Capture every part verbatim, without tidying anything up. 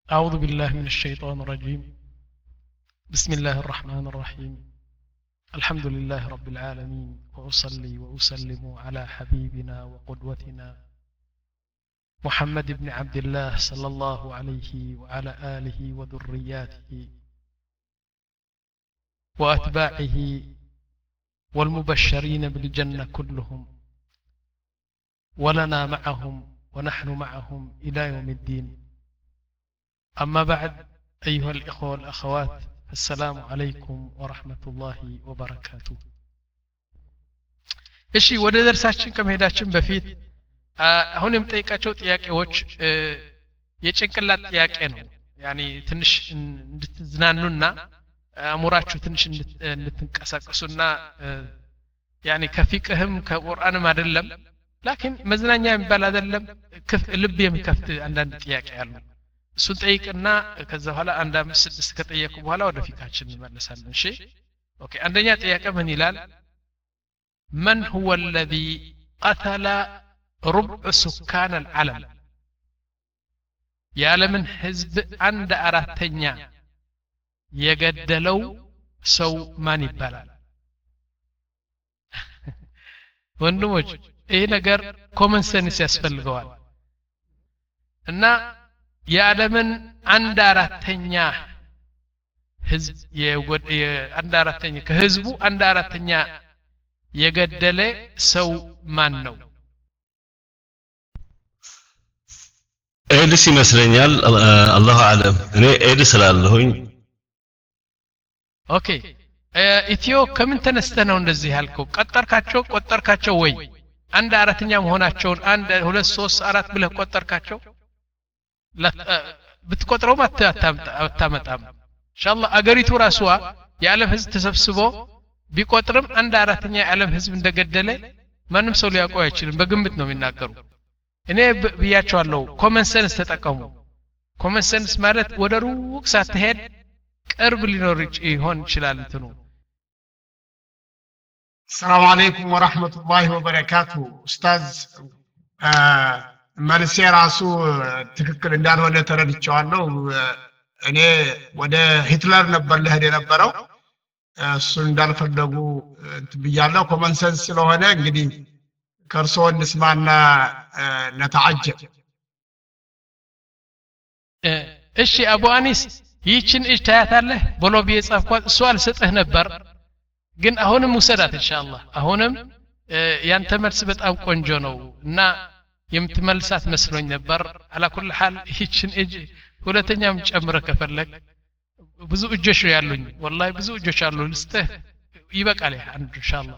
أعوذ بالله من الشيطان الرجيم بسم الله الرحمن الرحيم الحمد لله رب العالمين وأصلي وأسلم على حبيبنا وقدوتنا محمد بن عبد الله صلى الله عليه وعلى آله وذرياته وأتباعه والمبشرين بالجنة كلهم ولنا معهم ونحن معهم إلى يوم الدين أما بعد أيها الإخوة والأخوات السلام عليكم ورحمة الله وبركاته እሺ ወደ ደርሳችን ከመሄዳችን በፊት አሁን የምጠይቃቸው ጥያቄዎች የጭንቅላት ጥያቄ ነው ያኒ ትንሽ እንድትዝናኑና አሙራችሁ ትንሽ እንድትንቀሳቀሱና ያኒ ከፊቅህም ከቁርአንም አይደለም ላኪን መዝናኛ የሚባል አይደለም ልብ የሚከፍት አንዳንድ ጥያቄ አሉ እሱን ጠይቅና ከዛ በኋላ አንድ አምስት ስድስት ከጠየቁ በኋላ ወደ ፊታችን እንመለሳለን እሺ ኦኬ አንደኛ ጥያቄ ምን ይላል من هو الذي قتل ربع سكان العالم የዓለምን ህዝብ አንድ አራተኛ የገደለው ሰው ማን ይባላል ወንድሞች ይሄ ነገር ኮመን ሴንስ ያስፈልገዋል እና የዓለምን አንድ አራተኛ ህዝብ የአንድ አራተኛ ከህዝቡ አንድ አራተኛ የገደለ ሰው ማን ነው ኤድስ ይመስለኛል አላሁ አለም እኔ ኤድስ ስላለሁኝ ኦኬ ኢትዮ ከምን ተነስተ ነው እንደዚህ ያልከው ቀጠርካቸው ቆጠርካቸው ወይ አንድ አራተኛ መሆናቸውን አንድ ሁለት ሶስት አራት ብለህ ቆጠርካቸው ብትቆጥረው አታመጣም ኢንሻአላህ አገሪቱ ራስዋ የዓለም ህዝብ ተሰብስቦ ቢቆጥርም አንድ አራተኛ የዓለም ህዝብ እንደገደለ ማንም ሰው ሊያውቀው አይችልም በግምት ነው የሚናገሩ እኔ ብያቸዋለሁ ኮመን ሴንስ ተጠቀሙ ኮመን ሴንስ ማለት ወደ ሩቅ ሳትሄድ ቅርብ ሊኖር ይሆን ይችላል እንትኑ السلام عليكم ورحمة الله وبركاته أستاذ መልሴ ራሱ ትክክል እንዳልሆነ ተረድቻለሁ እኔ ወደ ሂትለር ነበር ለሄድ የነበረው እሱ እንዳልፈለጉ ብያለሁ ኮመን ሴንስ ስለሆነ እንግዲህ ከርሶ እንስማና ነተዓጀብ እሺ አቡ አኒስ ይችን እጅ ታያታለህ ቦሎቢ የጻፍኳት እሱ አልሰጥህ ነበር ግን አሁንም ውሰዳት ኢንሻአላህ አሁንም ያንተ መልስ በጣም ቆንጆ ነው እና የምትመልሳት መስሎኝ ነበር አላ ኩል ሐል ይችን እጅ ሁለተኛም ጨምረ ከፈለክ ብዙ እጆች ያሉኝ والله ብዙ እጆች አሉ ልስጥህ ይበቃል አንዱ ኢንሻአላህ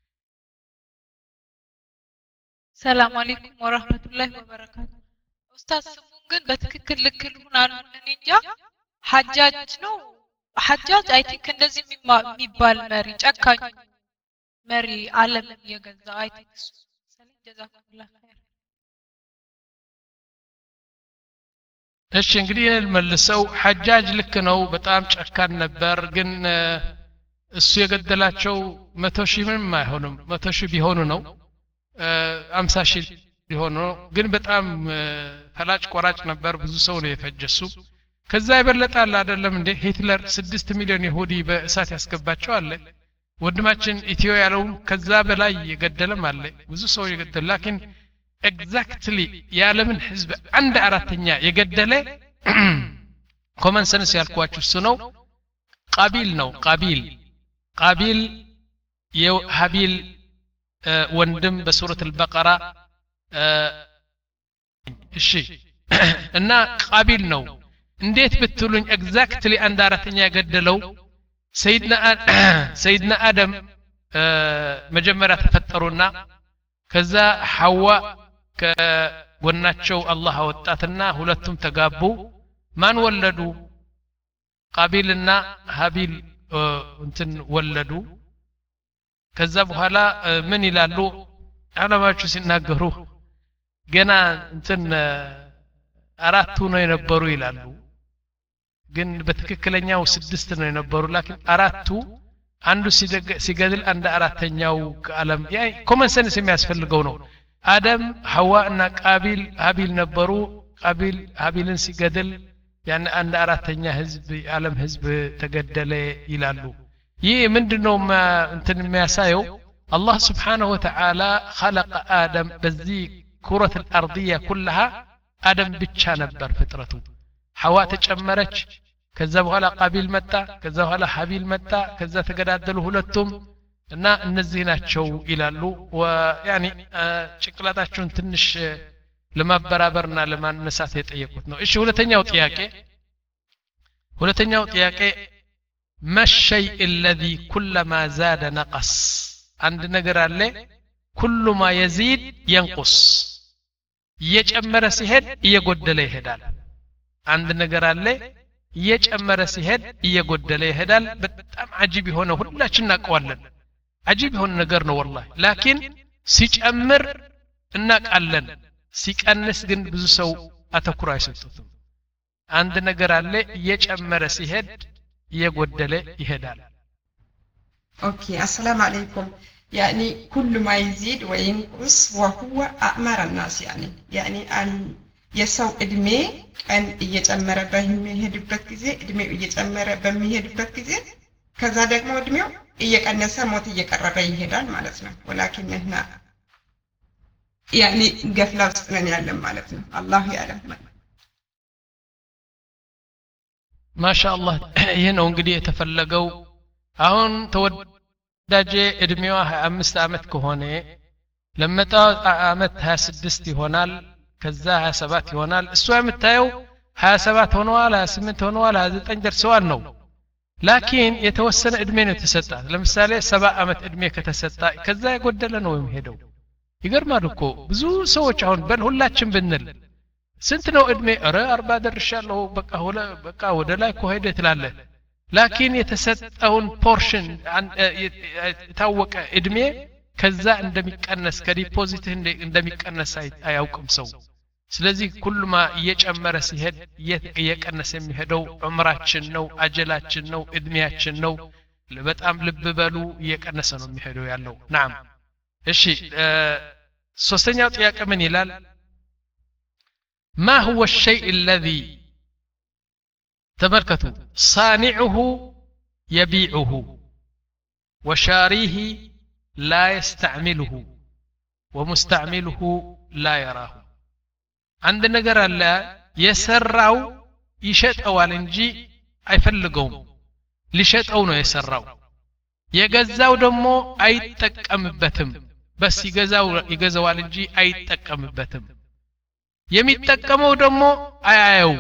ሰላም አለይኩም ወራህመቱላሂ ወበረካቱ ኡስታዝ ስሙን ግን በትክክል ልክ ልሁን አሉ እኔ እንጃ ሐጃጅ ነው ሐጃጅ አይ ቲንክ እንደዚህ የሚባል መሪ ጨካኝ መሪ ዓለም የገዛ አይ ቲንክ ሰላም ጀዛኩሙላህ ኸይር እሺ እንግዲህ መልሰው ሐጃጅ ልክ ነው በጣም ጨካን ነበር ግን እሱ የገደላቸው መቶ ሺህ ምንም አይሆንም መቶ ሺህ ቢሆኑ ነው አምሳ ሺህ ቢሆኑ ግን በጣም ፈላጭ ቆራጭ ነበር ብዙ ሰው ነው የፈጀሱ ከዛ ይበለጣል አይደለም እንዴ ሂትለር ስድስት ሚሊዮን ይሁዲ በእሳት ያስገባቸው አለ ወንድማችን ኢትዮ ያለው ከዛ በላይ የገደለም አለ ብዙ ሰው የገደለ ላኪን exactly የዓለምን ህዝብ አንድ አራተኛ የገደለ ኮመን ሰንስ ያልኳችሁ እሱ ነው ቃቢል ነው ቃቢል ቃቢል የሀቢል ወንድም በሱረት አልበቀራ እሺ እና ቃቢል ነው እንዴት ብትሉኝ exactly አንድ አራተኛ የገደለው ሰይድና ሰይድና አደም መጀመሪያ ተፈጠሩና ከዛ ሐዋ ከጎናቸው አላህ አወጣትና ሁለቱም ተጋቡ ማን ወለዱ ቃቢልና ሀቢል እንትን ወለዱ ከዛ በኋላ ምን ይላሉ አለማቹ ሲናገሩ ገና እንትን አራቱ ነው የነበሩ ይላሉ ግን በትክክለኛው ስድስት ነው የነበሩ ላኪን አራቱ አንዱ ሲገድል አንድ አራተኛው ከዓለም ያ ኮመን ሴንስ የሚያስፈልገው ነው አደም ሐዋ እና ቃቢል ሀቢል ነበሩ ቃቢል ሀቢልን ሲገድል ያን አንድ አራተኛ ህዝብ የዓለም ህዝብ ተገደለ ይላሉ ይህ ምንድነው እንትን የሚያሳየው الله سبحانه وتعالى خلق آدم بذي كرة الأرضية كلها آدم ብቻ ነበር ፍጥረቱ حواء ተጨመረች ከዛ በኋላ ቃቢል መጣ ከዛ በኋላ ሐቢል መጣ ከዛ ተገዳደሉ ሁለቱም እና እነዚህ ናቸው ይላሉ ወያኒ ጭቅላታቸውን ትንሽ ለማበራበርና ለማነሳት የጠየቁት ነው እሺ ሁለተኛው ጥያቄ ሁለተኛው ጥያቄ ما الشيء الذي كلما زاد نقص አንድ ነገር አለ كل ما يزيد ينقص እየጨመረ ሲሄድ እየጎደለ ይሄዳል አንድ ነገር አለ እየጨመረ ሲሄድ እየጎደለ ይሄዳል በጣም አጂብ የሆነ ሁላችን እናቀዋለን አጂብ የሆነ ነገር ነው والله لكن ሲጨምር እናቃለን ሲቀንስ ግን ብዙ ሰው አተኩሮ አይሰጡትም አንድ ነገር አለ እየጨመረ ሲሄድ እየጎደለ ይሄዳል اوكي السلام عليكم يعني كل ما يزيد وينقص وهو أعمار الناس يعني يعني أن يسوء إدمي أن يتأمر بمهدبت كذي إدمي يتأمر بمهدبت كذي كذلك ما إدمي يكنس موت يكرر يهدان مالتنا ولكن هنا يعني قفلة وسطنا يعلم مالتنا الله يعلم ما شاء الله هنا እንግዲህ የተፈለገው አሁን ተወዳጀ እድሜዋ ሃያ አምስት አመት ከሆነ ለመጣው አመት ሃያ ስድስት ይሆናል ከዛ ሃያ ሰባት ይሆናል እሷ የምታየው ሃያ ሰባት ሆነዋል ሃያ ስምንት ሆነዋል ሃያ ዘጠኝ ደርሰዋል ነው ላኪን የተወሰነ እድሜ ነው ተሰጣት ለምሳሌ ሰባ አመት እድሜ ከተሰጣ ከዛ የጎደለ ነው የሚሄደው ይገርማል እኮ ብዙ ሰዎች አሁን በል ሁላችን ብንል ስንት ነው እድሜ አረ አርባ ደርሻለሁ በቃ ሆለ በቃ ወደ ላይ ኮሄደ ትላለ ላኪን የተሰጠውን ፖርሽን የታወቀ እድሜ ከዛ እንደሚቀነስ ከዲፖዚት እንደሚቀነስ አያውቅም ሰው ስለዚህ ኩልማ እየጨመረ ሲሄድ እየቀነሰ የሚሄደው ዑምራችን ነው አጀላችን ነው እድሜያችን ነው በጣም ልብ በሉ እየቀነሰ ነው የሚሄደው ያለው نعم እሺ ሶስተኛው ጥያቄ ምን ይላል ما هو الشيء الذي تملكته صانعه يبيعه وشاريه لا يستعمله ومستعمله لا يراه عند ነገር አለ የሰራው ይሸጠዋል እንጂ አይፈልገውም ሊሸጠው ነው የሰራው የገዛው ደግሞ አይጠቀምበትም በስ ይገዛው ይገዛዋል እንጂ አይጠቀምበትም የሚጠቀመው ደግሞ አያየው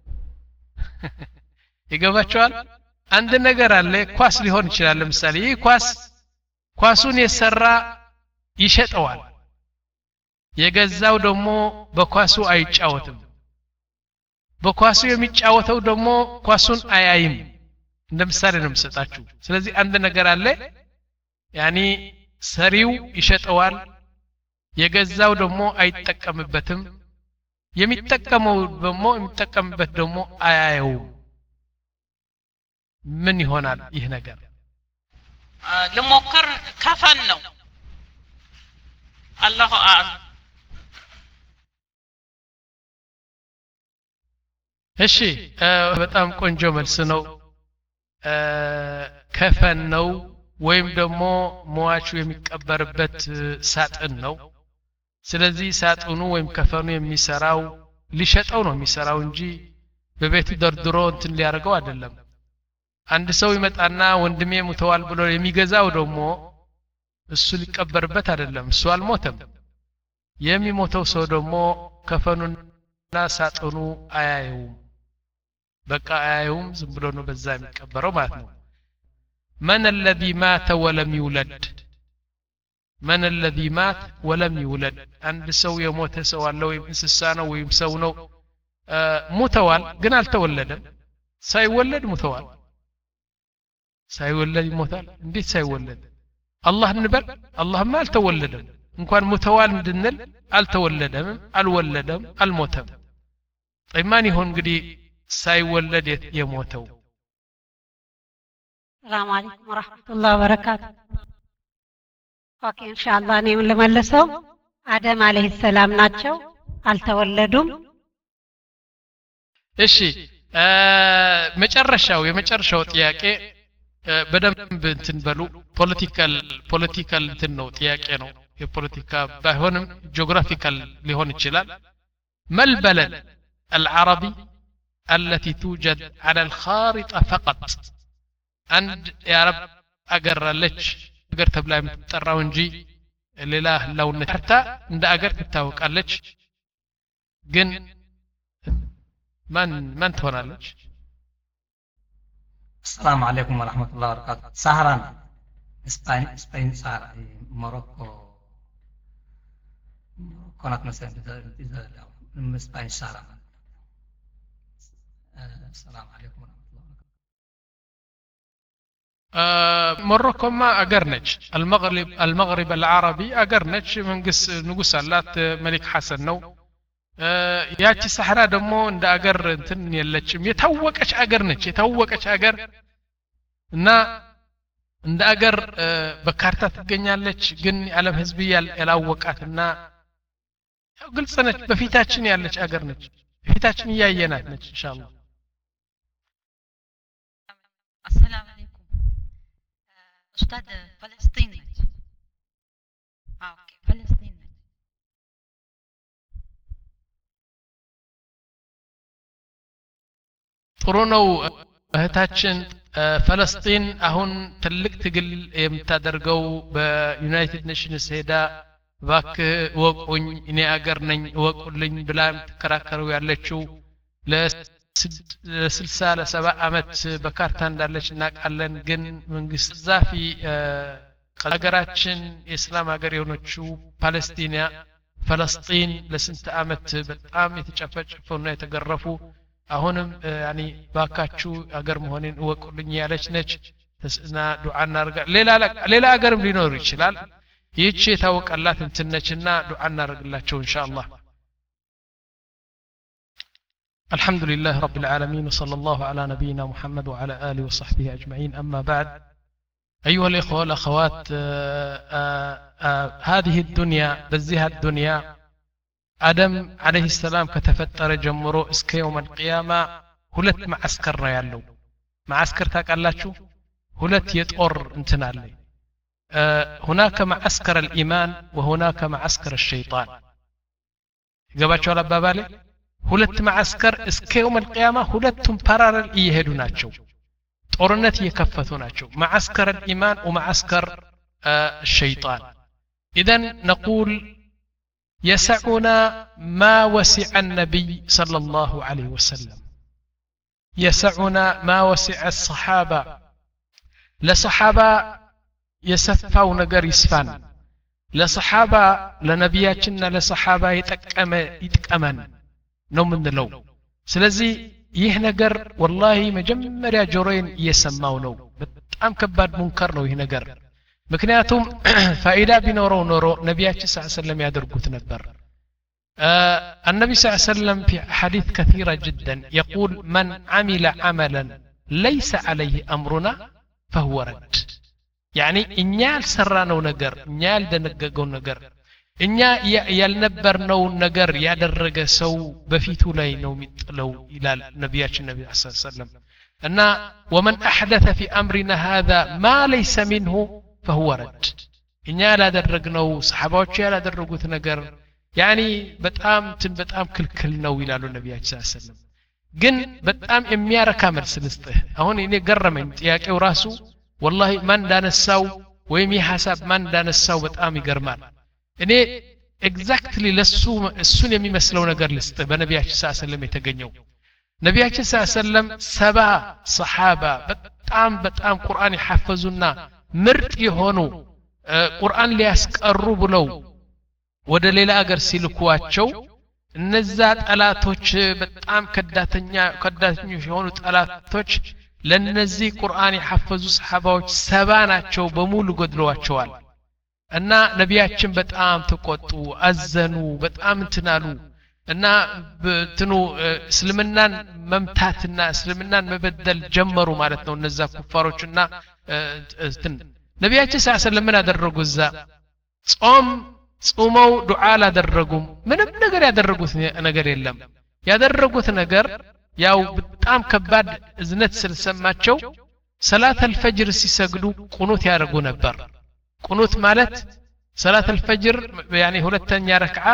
ይገባቸዋል አንድ ነገር አለ ኳስ ሊሆን ይችላል ለምሳሌ ይህ ኳስ ኳሱን የሰራ ይሸጠዋል የገዛው ደግሞ በኳሱ አይጫወትም በኳሱ የሚጫወተው ደግሞ ኳሱን አያይም እንደምሳሌ ነው የምሰጣችሁ ስለዚህ አንድ ነገር አለ ያኒ ሰሪው ይሸጠዋል የገዛው ደግሞ አይጠቀምበትም የሚጠቀመው ደግሞ የሚጠቀምበት ደግሞ አያየው ምን ይሆናል ይህ ነገር ለሞከር ከፈን ነው አላሁ አዕለም እሺ በጣም ቆንጆ መልስ ነው ከፈን ነው ወይም ደግሞ ሟቹ የሚቀበርበት ሳጥን ነው ስለዚህ ሳጥኑ ወይም ከፈኑ የሚሰራው ሊሸጠው ነው የሚሰራው እንጂ በቤቱ ደርድሮ እንትን ሊያርገው አይደለም አንድ ሰው ይመጣና ወንድሜ ሙተዋል ብሎ የሚገዛው ደግሞ እሱ ሊቀበርበት አይደለም እሱ አልሞተም የሚሞተው ሰው ደግሞ ከፈኑና ሳጥኑ አያየውም በቃ አያየውም ዝም ብሎ ነው በዛ የሚቀበረው ማለት ነው من الذي مات ولم يولد من الذي مات ولم يولد عند سو يموت سو الله ويم انسسا ነው ወይም ሰው ነው ሙተዋል ግን አልተወለደም ሳይወለድ ሙተዋል ሳይወለድ ይሞታል እንዴት ሳይወለድ አላህ እንበል አላህማ አልተወለደም እንኳን ሙተዋል እንድንል አልተወለደም አልወለደም አልሞተም ጠይማን ይሆን እንግዲህ ሳይወለድ የሞተው السلام عليكم ورحمة الله وبركاته اوكي ان شاء الله እኔም ለመለሰው አደም አለይሂ ሰላም ናቸው አልተወለዱም እሺ መጨረሻው የመጨረሻው ጥያቄ በደንብ እንትን በሉ ፖለቲካል ፖለቲካል እንትን ነው ጥያቄ ነው የፖለቲካ ባይሆንም ጂኦግራፊካል ሊሆን ይችላል ما البلد العربي التي توجد على الخارطة فقط عند يا رب أقرلك أقر تبلا متطروا እንጂ ሌላ لو نحرታ እንደ አገር ትታወቃለች ግን ማን ማን ትሆናለች السلام عليكم ورحمة الله وبركاته سهران اسباني اسباني سهر موروكو كونات مثلا اذا من اسباني سهران السلام عليكم ورحمة الله وبركاته موروكو ما اقرنج المغرب المغرب العربي اقرنج من قس نقص اللات ملك حسن نو ያቺ ሰሐራ ደግሞ እንደ አገር እንትን የለችም የታወቀች አገር ነች የታወቀች አገር እና እንደ አገር በካርታ ትገኛለች ግን ዓለም ህዝብ ያላወቃትና ያው ግልጽ ነች በፊታችን ያለች አገር ነች በፊታችን ያያየናት ነች ኢንሻአላህ السلام عليكم استاذ فلسطين ነች ኦኬ فلسطين ጥሩ ነው እህታችን ፈለስጢን አሁን ትልቅ ትግል የምታደርገው በዩናይትድ ኔሽንስ ሄዳ ባክ ወቁኝ እኔ አገር ነኝ ወቁልኝ ብላ ተከራከረው ያለችው ለ60 ለ70 አመት በካርታ እንዳለች እናቃለን ግን መንግስት ዛፊ ሀገራችን የእስላም ሀገር የሆነችው ፓለስቲና ፈለስጢን ለስንት አመት በጣም የተጨፈጨፈውና የተገረፉ አሁንም ያኒ ባካቹ አገር መሆኔን ወቁልኝ ያለች ነች ተስና ዱዓ እናርጋ ሌላ ሌላ አገርም ሊኖር ይችላል ይህች የታወቀላት እንትነችና ዱዓ እናርግላቸው ኢንሻአላህ الحمد لله رب العالمين وصلى الله على نبينا محمد وعلى آله وصحبه أجمعين أما بعد أيها الإخوة والأخوات آآ آآ هذه الدنيا بزيها الدنيا آدم عليه السلام كتفتر جمرو اسك يوم القيامة هلت معسكر يالو معسكر تاقالاتشو هلت يتقر انتنالي أه هناك معسكر الإيمان وهناك معسكر الشيطان قباتشو على بابالي هلت معسكر اسك يوم القيامة هلتهم بارارل ايهدو ناتشو طورنت يكفتو ناتشو معسكر الإيمان ومعسكر أه الشيطان إذن نقول يسعنا ما وسع النبي صلى الله عليه وسلم يسعنا ما وسع الصحابة لصحابة يسفاو نجر يسفان لصحابة لنبياتنا لصحابة يتكأم يتكأمن نوم من لو سلزي يه نجر والله مجمر يا جورين يسماو نو بتأم كباد منكر نو يه نجر ምክንያቱም ፋይዳ ቢኖረው ኖሮ ነብያችን ሰለላሁ ዐለይሂ ወሰለም ያደርጉት ነበር النبي صلى الله عليه وسلم في حديث كثيرة جدا يقول من عمل عملا ليس عليه أمرنا فهو رد يعني إنيال سرانو نجر إنيال دنققو نجر إنيا يالنبرنو نجر يادرق سو بفيتو لينو متلو إلى نبياتنا النبي صلى الله عليه وسلم أن ومن أحدث في أمرنا هذا ما ليس منه فهو رد إنيا لا درقنو صحابوش لا درقوت نجر يعني بتأم تن بتأم كل كل نو إلى النبي صلى الله عليه وسلم جن بتأم إميارة كامل سلسته هون إني قرمين ياك وراسو والله من دان السو ويمي حساب من دان السو بتأم يقرمان إني exactly لسو السن يمي مسلو نجر لسته بنبي صلى الله عليه وسلم يتجنيو نبي صلى الله عليه وسلم سبع صحابة بتأم بتأم قرآن يحفظونا مرت يهونو ቁርአን ሊያስቀሩ ብለው ወደ ሌላ አገር ሲልኳቸው እነዛ ጠላቶች በጣም ከዳተኛ ከዳተኞች የሆኑ ጠላቶች ለነዚህ ቁርአን የሐፈዙ ሰሃባዎች ሰባ ናቸው በሙሉ ገድለዋቸዋል እና ነቢያችን በጣም ተቆጡ አዘኑ በጣም እንትናሉ እና እንትኑ እስልምናን መምታትና እስልምናን መበደል ጀመሩ ማለት ነው እነዛ ኩፋሮችና እንትን ነቢያችን ሰለላሁ ዐለይሂ ወሰለም አደረጉ እዛ ጾም ጾመው ዱዓ አላደረጉም ምንም ነገር ያደረጉት ነገር የለም ያደረጉት ነገር ያው በጣም ከባድ እዝነት ስለሰማቸው ሰላት አልፈጅር ሲሰግዱ ቁኑት ያደርጉ ነበር ቁኑት ማለት ሰላት አልፈጅር يعني ሁለተኛ ረክዓ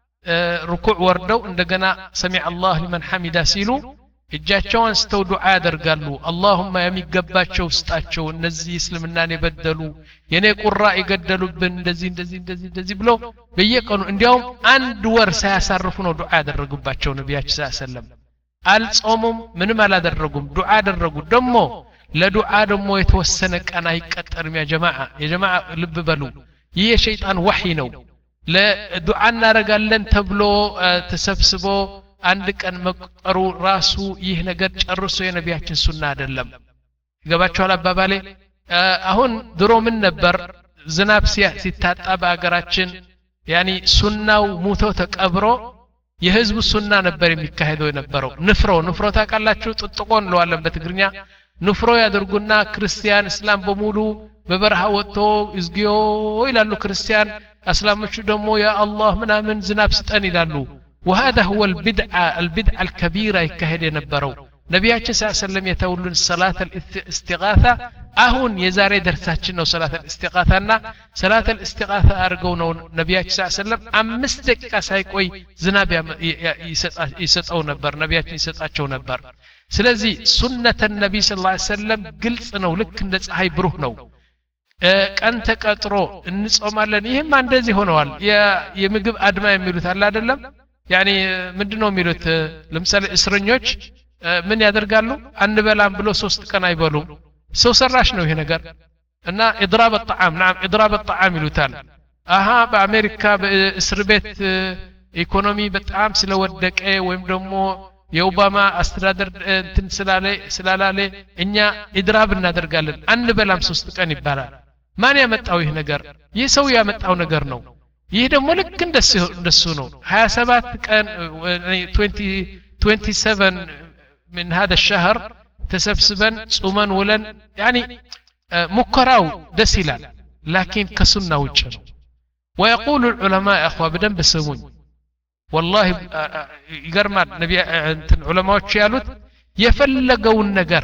ሩኩዕ ወርደው እንደገና ሰሚዐ አላሁ ሊመን ሐሚዳ ሲሉ እጃቸውን አንስተው ዱዓ ያደርጋሉ አላሁማ የሚገባቸው ስጣቸው እነዚህ እስልምናን የበደሉ የኔ ቁራ ይገደሉብን እንደዚህ እንደዚህ እንደዚህ እንደዚህ ብሎ በየቀኑ እንዲያውም አንድ ወር ሳያሳርፉ ነው ዱዓ ያደረጉባቸው ነብያችን ሰለላሁ ዐለይሂ ወሰለም አልጾሙም ምንም አላደረጉም ዱዓ ያደረጉ ደሞ ለዱዓ ደሞ የተወሰነ ቀን አይቀጠርም ያ ጀማዓ የጀማዓ ልብ በሉ ይህ የሸይጣን ወህይ ነው ለዱዓ እናረጋለን ተብሎ ተሰብስቦ አንድ ቀን መቁጠሩ ራሱ ይህ ነገር ጨርሶ የነቢያችን ሱና አይደለም ይገባችኋል አባባሌ አሁን ድሮ ምን ነበር ዝናብ ሲታጣ በአገራችን ያኒ ሱናው ሙቶ ተቀብሮ የህዝቡ ሱና ነበር የሚካሄደው የነበረው ንፍሮ ንፍሮ ታቃላችሁ ጥጥቆን ለዋለን በትግርኛ ንፍሮ ያደርጉና ክርስቲያን እስላም በሙሉ በበረሃ ወጥቶ እዝጊዮ ይላሉ ክርስቲያን እስላሞቹ ደግሞ ያ አላህ ምናምን ዝናብ ስጠን ይላሉ وهذا هو البدعة البدعة الكبيرة يكهد ينبرو نبياتنا صلى الله عليه وسلم يتولون صلاة الاستغاثة أهون يزاري درساتنا صلاة الاستغاثة صلاة الاستغاثة أرجونا نبياتنا صلى الله عليه وسلم أمستك كسايكوي زناب يسطعو نبر نبياتنا يسطعو نبر سلازي سنة النبي صلى الله عليه وسلم قلت أنا ولك ندس هاي بروح نو ቀን ተቀጥሮ እንጾማለን ይሄም እንደዚህ ሆነዋል የምግብ አድማ የሚሉት አለ አይደለም يعني ምንድነው የሚሉት ለምሳሌ እስረኞች ምን ያደርጋሉ አንበላም ብሎ ሶስት ቀን አይበሉም ሰው ሰራሽ ነው ይሄ ነገር እና اضراب الطعام نعم اضراب الطعام ይሉታል አሃ በአሜሪካ በእስር ቤት ኢኮኖሚ በጣም ስለወደቀ ወይም ደግሞ የኦባማ አስተዳደር እንትን ስላለ ስላላለ እኛ اضراب እናደርጋለን አንበላም ሶስት ቀን ይባላል ማን ያመጣው ይሄ ነገር ይህ ሰው ያመጣው ነገር ነው ይህ ደግሞ ልክ እንደሱ እንደሱ ነው ሀያ ሰባት ቀን ሰባተኛ من هذا الشهر تسبسبن ጾመን ውለን يعني ሙከራው ደስ ይላል لكن كسنة ውጭ ነው ويقول العلماء اخوة بدن بسمون والله ይገርማል ነብይ እንትን ዑለማዎች ያሉት የፈለገውን ነገር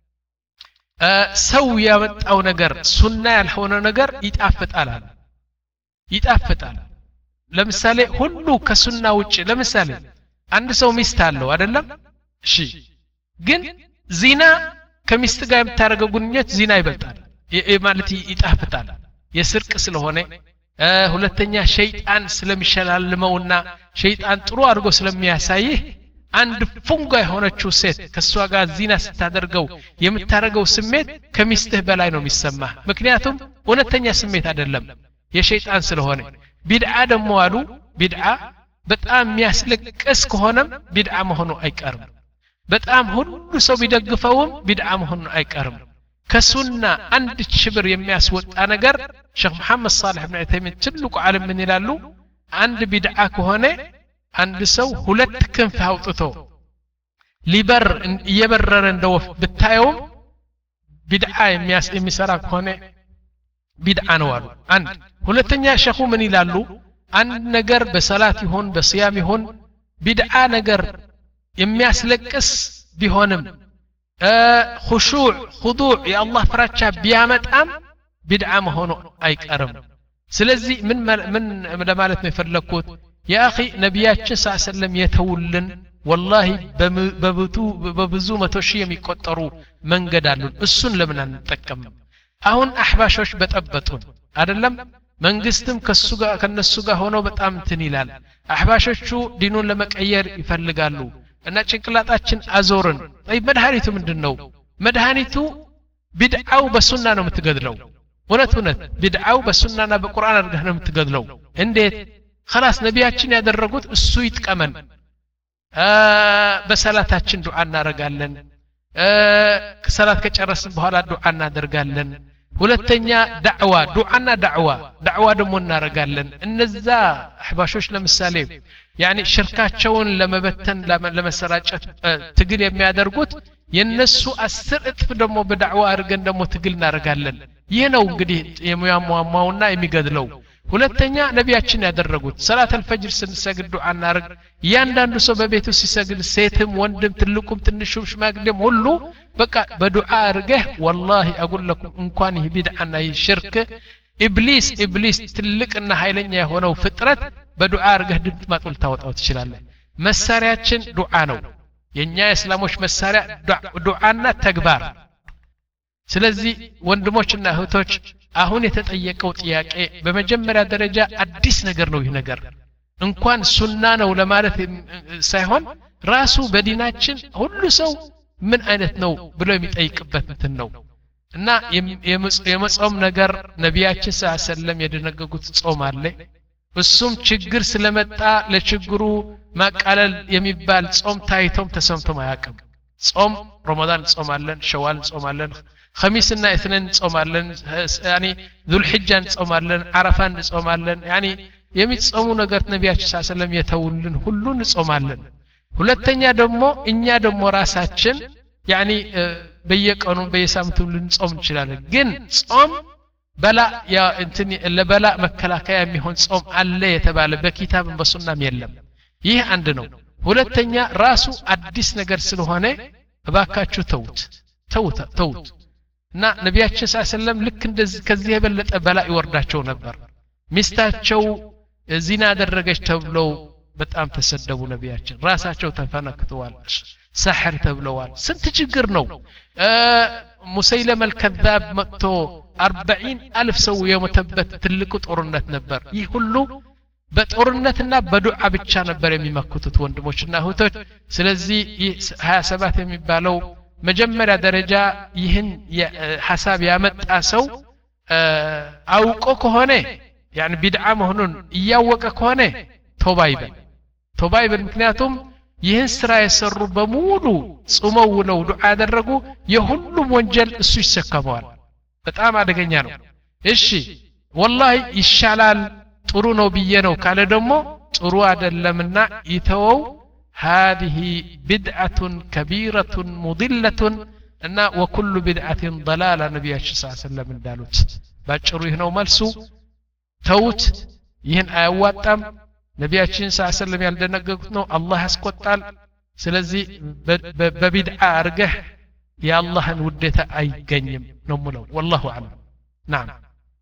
ሰው ያመጣው ነገር ሱና ያልሆነ ነገር ይጣፍጣል ይጣፍጣል ለምሳሌ ሁሉ ከሱና ውጭ ለምሳሌ አንድ ሰው ሚስት አለው አይደለም እሺ ግን ዚና ከሚስት ጋር የምታረገው ግንኙነት ዚና ይበልጣል ማለት ይጣፍጣል የስርቅ ስለሆነ ሁለተኛ ሸይጣን ስለሚሸላልመውና ሸይጣን ጥሩ አድርጎ ስለሚያሳይህ አንድ ፉንጋ የሆነችው ሴት ከሷ ጋር ዚና ስታደርገው የምታረገው ስሜት ከሚስትህ በላይ ነው የሚሰማህ ምክንያቱም እውነተኛ ስሜት አይደለም የሸይጣን ስለሆነ ቢድዓ ደግሞ አሉ ቢድዓ በጣም የሚያስለቅስ ከሆነም ቢድዓ መሆኑ አይቀርም በጣም ሁሉ ሰው ቢደግፈውም ቢድዓ መሆኑ አይቀርም ከሱና አንድ ሽብር የሚያስወጣ ነገር ሼክ መሐመድ صالح ኢብኑ ዑተይሚን ትልቁ ዓለም ምን ይላሉ አንድ ቢድዓ ከሆነ አንድ ሰው ሁለት ክንፍ አውጥቶ ሊበር እየበረረ እንደወፍ ብታየው ቢድዓ የሚያስ የሚሰራ ከሆነ ቢድዓ ነው አሉ አንድ ሁለተኛ ሸኹ ምን ይላሉ አንድ ነገር በሰላት ይሁን በስያም ይሁን ቢድዓ ነገር የሚያስለቅስ ቢሆንም خشوع خضوع يا الله ፍራቻ ቢያመጣም ቢድዓ መሆኑ አይቀርም ስለዚህ ምን ምን ለማለት ነው የፈለኩት ያ اخي ነብያችን ሰለላሁ ዐለይሂ ወሰለም የተውልን والله በብቱ በብዙ መቶ ሺህ የሚቆጠሩ መንገድ አሉ እሱን ለምን አንጠቀም አሁን አህባሾች በጠበጡን አይደለም መንግስትም ከሱ ጋር ከነሱ ጋር ሆኖ በጣም እንትን ይላል አህባሾቹ ዲኑን ለመቀየር ይፈልጋሉ እና ጭንቅላታችን አዞርን طيب መድኃኒቱ ምንድነው መድኃኒቱ ቢድዓው በሱና ነው የምትገድለው ወለት ወለት ቢድዓው በሱናና በቁርአን አድርገህ ነው የምትገድለው እንዴት خلاص ነብያችን ያደረጉት እሱ ይጥቀመን በሰላታችን ዱዓ እናረጋለን ከሰላት ከጨረስን በኋላ ዱዓ እናደርጋለን ሁለተኛ ዳዕዋ ዱዓና ዳዕዋ ዳዕዋ ደግሞ እናረጋለን እነዛ አህባሾች ለምሳሌ يعني ሽርካቸውን ለመበተን ለመሰራጨት ትግል የሚያደርጉት የነሱ አስር እጥፍ ደግሞ በዳዕዋ አድርገን ደግሞ ትግል እናረጋለን ይህ ነው እንግዲህ የሚያሟሟውና የሚገድለው ሁለተኛ ነቢያችን ያደረጉት ሰላት አልፈጅር ስንሰግድ ዱዓ እናርግ ያንዳንዱ ሰው በቤቱ ሲሰግድ ሴትም ወንድም ትልቁም ትንሹም ሽማግሌም ሁሉ በቃ በዱዓ አርገህ والله اقول لكم እንኳን ይህ ቢድዓና ይህ ሽርክ ኢብሊስ ኢብሊስ ትልቅና ኃይለኛ የሆነው ፍጥረት በዱዓ አርገህ ድምጥ ማጥል ታወጣው ትችላለህ መሳሪያችን ዱዓ ነው የኛ እስላሞች መሳሪያ ዱዓና ተግባር ስለዚህ ወንድሞችና እህቶች አሁን የተጠየቀው ጥያቄ በመጀመሪያ ደረጃ አዲስ ነገር ነው ይህ ነገር እንኳን ሱና ነው ለማለት ሳይሆን ራሱ በዲናችን ሁሉ ሰው ምን አይነት ነው ብሎ የሚጠይቅበት እንትን ነው እና የመጾም ነገር ነቢያችን ሰለላሁ ዐለይሂ ወሰለም የደነገጉት ጾም አለ እሱም ችግር ስለመጣ ለችግሩ ማቃለል የሚባል ጾም ታይቶም ተሰምቶም አያውቅም ጾም ረመዳን ጾማለን ሸዋል ጾማለን خميسنا اثنين ጾማለን يعني ذو الحجة ጾማለን عرفان ጾማለን يعني የሚጾሙ ነገር ነቢያችን ሰለላሁ ዐለይሂ ወሰለም የተውልን ሁሉን ጾማለን ሁለተኛ ደግሞ እኛ ደግሞ ራሳችን يعني በየቀኑ በየሳምንቱ ልንጾም እንችላለን ግን ጾም በላ ያ እንትን ለበላ መከላከያ የሚሆን ጾም አለ የተባለ በኪታብም በሱናም የለም ይህ አንድ ነው ሁለተኛ ራሱ አዲስ ነገር ስለሆነ እባካችሁ ተውት ተውት ተውት እና ነቢያችን ሰለላሁ ዐለይሂ ወሰለም ልክ እንደዚህ ከዚህ የበለጠ በላ ይወርዳቸው ነበር ሚስታቸው ዚና አደረገች ተብለው በጣም ተሰደቡ ነቢያችን ራሳቸው ተፈነክተዋል ሰሕር ተብለዋል ስንት ችግር ነው ሙሰይለመ الكذاب መጥቶ አርባዒን አልፍ ሰው የሞተበት ትልቁ ጦርነት ነበር ይህ ሁሉ በጦርነትና በዱዓ ብቻ ነበር የሚመክቱት ወንድሞችና እህቶች ስለዚህ ሀያ ሰባት የሚባለው መጀመሪያ ደረጃ ይህን ሐሳብ ያመጣ ሰው አውቆ ከሆነ يعني ቢድዓ መሆኑን እያወቀ ከሆነ ቶባ ይበል ቶባ ይበል ምክንያቱም ይህን ስራ የሰሩ በሙሉ ጾመው ነው ዱዓ ያደረጉ የሁሉም ወንጀል እሱ ይሰከመዋል በጣም አደገኛ ነው እሺ والله ይሻላል ጥሩ ነው ብዬ ነው ካለ ደግሞ ጥሩ አይደለምና ይተወው هذه بدعة كبيرة مضلة أن وكل بدعة ضلالة نبي صلى الله عليه وسلم እንዳሉት ባጭሩ ይህ ነው መልሱ ተውት ይህን አያዋጣም ነቢያችን ሰለላሁ ዐለይሂ ወሰለም ያልደነገጉት ነው አላህ ያስቆጣል ስለዚህ በቢድዓ አርገህ የአላህን ውዴታ አይገኝም ነው ሙለው والله اعلم نعم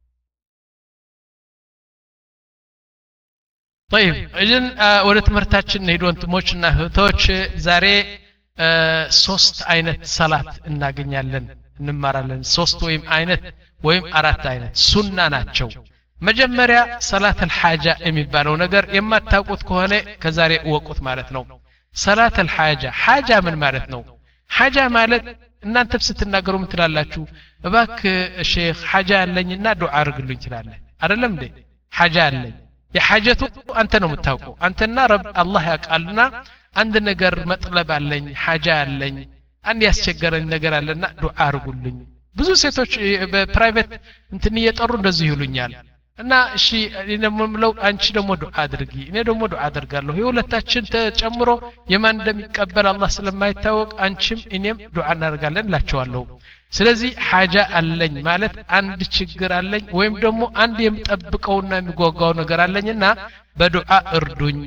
طيب اذن ወደ ትምህርታችን እንሄድ ወንድሞችና እህቶች ዛሬ ሶስት አይነት ሰላት እናገኛለን እንማራለን ሶስት ወይም አይነት ወይም አራት አይነት ሱና ናቸው መጀመሪያ ሰላት الحاجة የሚባለው ነገር የማታውቁት ከሆነ ከዛሬ ወቁት ማለት ነው ሰላት الحاجة حاجة ምን ማለት ነው حاجة ማለት እናንተ ስትናገሩ ምን ትላላችሁ እባክ ሼክ حاجة አለኝና ዱዓ አርግልኝ ትላለህ አይደለም እንዴ حاجة አለኝ የሐጀቱ አንተ ነው የምታውቀው አንተና ረብ አላህ ያውቃልና አንድ ነገር መጥለብ አለኝ حاجة አለኝ አንድ ያስቸገረኝ ነገር አለና ዱዓ አርጉልኝ ብዙ ሴቶች በፕራይቬት እንትን እየጠሩ እንደዚህ ይሉኛል እና እሺ እኔ ደግሞ ምለው አንቺ ደግሞ ዱዓ አድርጊ እኔ ደግሞ ዱዓ አደርጋለሁ የሁለታችን ተጨምሮ የማን እንደሚቀበል አላህ ስለማይታወቅ አንቺም እኔም ዱዓ እናደርጋለን ላቸዋለሁ ስለዚህ حاجة አለኝ ማለት አንድ ችግር አለኝ ወይም ደግሞ አንድ የምጠብቀውና የሚጓጓው ነገር አለኝና በዱዓ እርዱኝ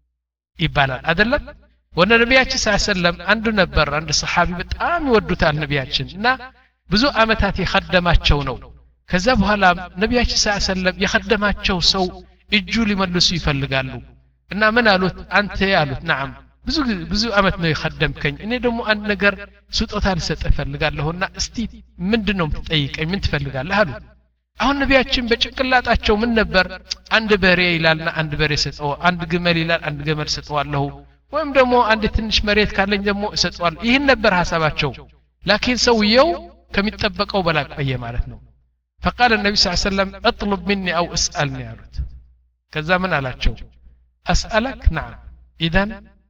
ይባላል አይደለም ወነ ነቢያችን ሰለላሁ ዐለይሂ ወሰለም አንዱ ነበር አንድ ሰሃቢ በጣም ይወዱታል ነቢያችን እና ብዙ አመታት ይخدማቸው ነው ከዛ በኋላ ነቢያችን ሰለላሁ ዐለይሂ ወሰለም የخدማቸው ሰው እጁ ሊመልሱ ይፈልጋሉ እና ምን አሉት አንተ አሉት نعم ብዙ ብዙ አመት ነው ይخدምከኝ እኔ ደግሞ አንድ ነገር ስጦታ ልሰጥ ፈልጋለሁና እስቲ ምንድነው የምትጠይቀኝ ምን ትፈልጋለህ አሉት አሁን ነቢያችን በጭንቅላታቸው ምን ነበር አንድ በሬ ይላልና አንድ በሬ ሰጠው አንድ ግመል ይላል አንድ ግመል ሰጠዋለሁ ወይም ደግሞ አንድ ትንሽ መሬት ካለኝ ደግሞ ሰጠዋለሁ ይሄን ነበር ሐሳባቸው ላኪን ሰውየው ከሚጠበቀው በላይ ቆየ ማለት ነው فقال النبي صلى الله عليه وسلم اطلب مني او اسالني قالت كذا من قالاتشو اسالك نعم اذا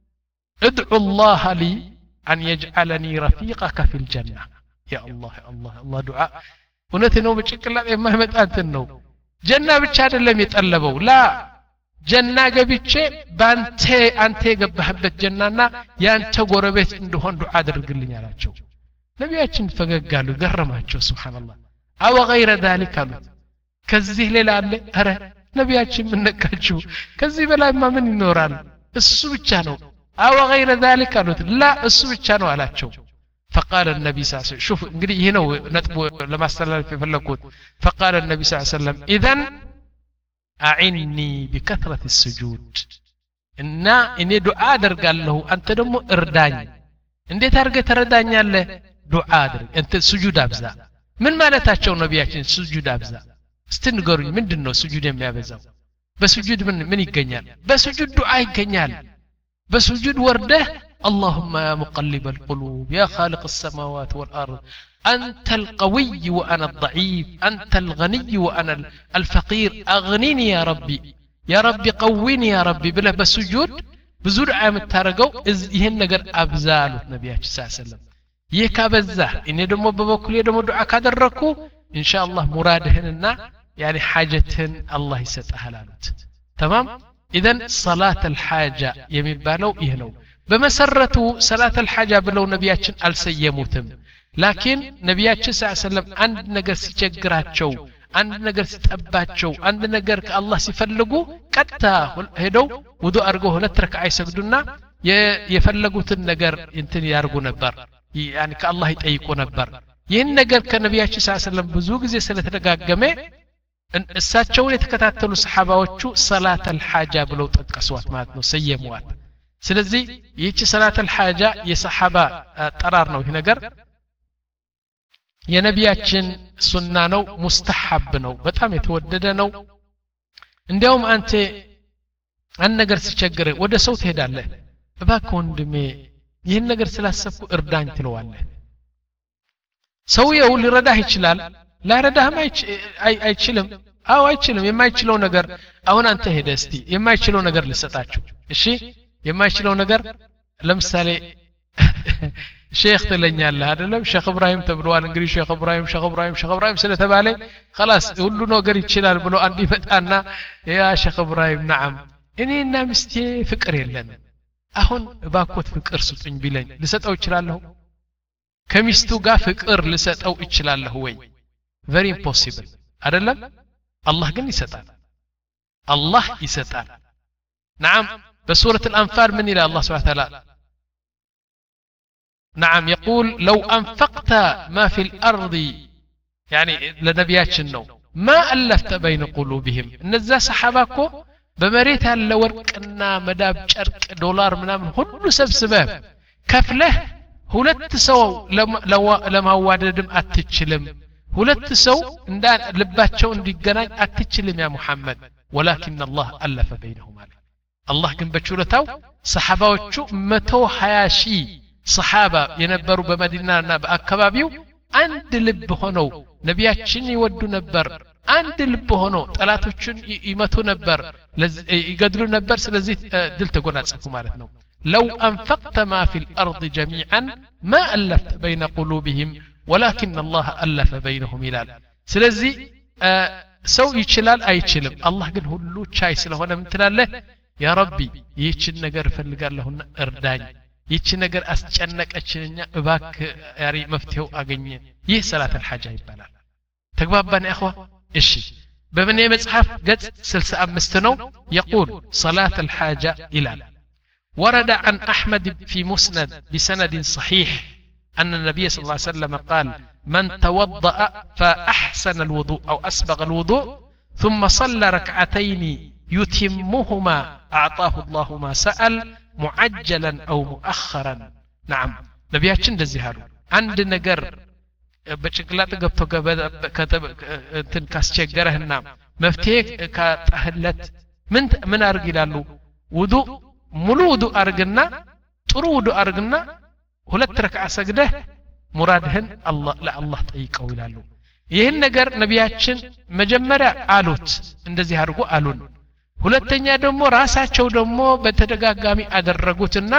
ادعو الله لي ان يجعلني رفيقك في الجنه يا الله يا الله الله دعاء እውነት ነው በጭቅላት የማይመጣ እንትን ነው ጀና ብቻ አይደለም የጠለበው ላ ጀና ገብቼ ባንተ አንተ የገባህበት ጀናና ያንተ ጎረቤት እንደሆን ዱዓ አድርግልኝ አላቸው ነቢያችን ፈገጋሉ ገረማቸው ሱብሃንአላህ አው غير ذلك አሉት ከዚህ ሌላ አለ አረ ነቢያችን ምን ነካችሁ ከዚህ በላይማ ምን ይኖራል እሱ ብቻ ነው አው غير ذلك አሉት ላ እሱ ብቻ ነው አላቸው فقال النبي صلى الله عليه وسلم شوف እንግዲህ ይሄ ነው ነጥቡ ለማስተላለፍ የፈለኩት فقال النبي صلى الله عليه وسلم اذا اعني بكثرة السجود እና እኔ ዱዓ አደርጋለሁ አንተ ደግሞ እርዳኝ እንዴት አድርገህ ተረዳኛለህ ዱዓ አድርግ እንት ስጁድ አብዛ ምን ማለታቸው ነቢያችን ስጁድ አብዛ እስቲ ንገሩኝ ምንድነው ስጁድ የሚያበዛው በስጁድ ምን ምን ይገኛል በስጁድ ዱዓ ይገኛል በስጁድ ወርደህ اللهم يا مقلب القلوب يا خالق السماوات والارض انت القوي وانا الضعيف انت الغني وانا الفقير اغنني يا ربي يا ربي قويني يا ربي بلا بسجود بزور عام التارقو ይሄን ነገር አብዛሉት ነቢያችን ሰለላሁ ዐለይሂ ወሰለም ይህ ካበዛ እኔ ደግሞ በበኩሌ ደግሞ ዱዓ ካደረኩ ኢንሻአላህ ሙራድህንና يعني حاجتህን አላህ ይሰጣል አሉት تمام اذا صلاه الحاجه የሚባለው ይሄ ነው በመሰረቱ صلاه الحاجه ብለው ነቢያችን አልሰየሙትም ላኪን ነቢያችን ሰለላሁ ዐለይሂ ወሰለም አንድ ነገር ሲቸግራቸው አንድ ነገር ሲጠባቸው አንድ ነገር ከአላህ ሲፈልጉ ቀጥታ ሄደው ውዱ አድርገው ሁለት ረክዓ ይሰግዱና የፈለጉትን ነገር እንትን ያርጉ ነበር يعني ከአላህ ይጠይቁ ነበር ይህን ነገር ከነቢያችን ሰለላሁ ዐለይሂ ወሰለም ብዙ ጊዜ ስለተደጋገመ እሳቸውን የተከታተሉ ሰሃባዎቹ ሰላት አልሐጃ ብለው ጠቀሷት ማለት ነው ሰየሟት ስለዚህ ይህች ሰላት አልሐጃ የሰሃባ ጠራር ነው ይህ ነገር የነቢያችን ሱና ነው ሙስተሐብ ነው በጣም የተወደደ ነው እንዲያውም አንተ አንድ ነገር ሲቸግር ወደ ሰው ትሄዳለህ እባክህ ወንድሜ ይህን ነገር ስላሰብኩ እርዳኝ ትለዋለህ ሰውየው ሊረዳህ ይችላል ላይረዳህም አይችልም አው አይችልም የማይችለው ነገር አሁን አንተ ሄደህ እስቲ የማይችለው ነገር ልሰጣችሁ እሺ የማይችለው ነገር ለምሳሌ ሼክ ትለኛለህ አይደለም ሼክ ኢብራሂም ተብሏል እንግዲህ ሼክ ኢብራሂም ሼክ ኢብራሂም ሼክ ኢብራሂም ስለተባለ خلاص ሁሉ ነገር ይችላል ብሎ አንድ ይመጣና ያ ሼክ ኢብራሂም نعم እኔና ምስቴ ፍቅር የለን አሁን ባኮት ፍቅር ስጡኝ ቢለኝ ልሰጠው ይችላልሁ ከሚስቱ ጋር ፍቅር ልሰጠው ይችላልሁ ወይ very impossible አይደለም አላህ ግን ይሰጣል አላህ ይሰጣል نعم بسورة الأنفال من إلى الله سبحانه وتعالى نعم يقول لو أنفقت ما في الأرض يعني لنبيات النوم ما ألفت بين قلوبهم نزا صحاباكو بمريت هل ورقنا مداب شرق دولار منام هلو سبسباب كفله ሁለት ሰው ለማዋደድም አትችልም ሁለት ሰው እንዳ ልባቸው እንዲገናኝ አትችልም ያ ሙሐመድ ولكن الله ألف بينهم عليه الله ግን በችሎታው ሰሃባዎቹ መቶ ሀያ ሺህ ሰሃባ የነበሩ በመዲናና በአካባቢው አንድ ልብ ሆነው ነቢያችን ይወዱ ነበር አንድ ልብ ሆነው ጠላቶችን ይመቱ ነበር ይገድሉ ነበር ስለዚህ ድል ተጎናጸፉ ማለት ነው لو أنفقت ما في الأرض جميعا ما ألفت بين قلوبهم ولكن الله ألف بينهم إلال سلزي سو يشلال أي يشلم الله قال هلو شاي سلهونا من تلاله يا ربي يشن نجر فلقال لهن ارداني يشن نجر أسجنك أشنيا باك ياري مفتيو أغني يه صلاة الحاجة يبالال تقبابان يا أخوة إشي بمن يمزحف قد سلسة أمستنو يقول صلاة الحاجة إلال ورد عن أحمد في مسند بسند صحيح أن النبي صلى الله عليه وسلم قال من توضأ فأحسن الوضوء أو أسبغ الوضوء ثم صلى ركعتين يتمهما أعطاه الله ما سأل معجلا أو مؤخرا نعم نبياتشن دزيهارو عند نجر بشكلات قبطو كتب كاسشجرهنا مفتيك كتهلت من من أرجلالو وضوء ሙሉ ውዱእ አርግና ጥሩ ውዱእ አርግና ሁለት ረክዓ ሰግደህ ሙራድህን አላህ ለአላህ ጠይቀው ይላሉ ይህን ነገር ነቢያችን መጀመሪያ አሉት እንደዚህ አድርጉ አሉን ሁለተኛ ደግሞ ራሳቸው ደግሞ በተደጋጋሚ አደረጉትና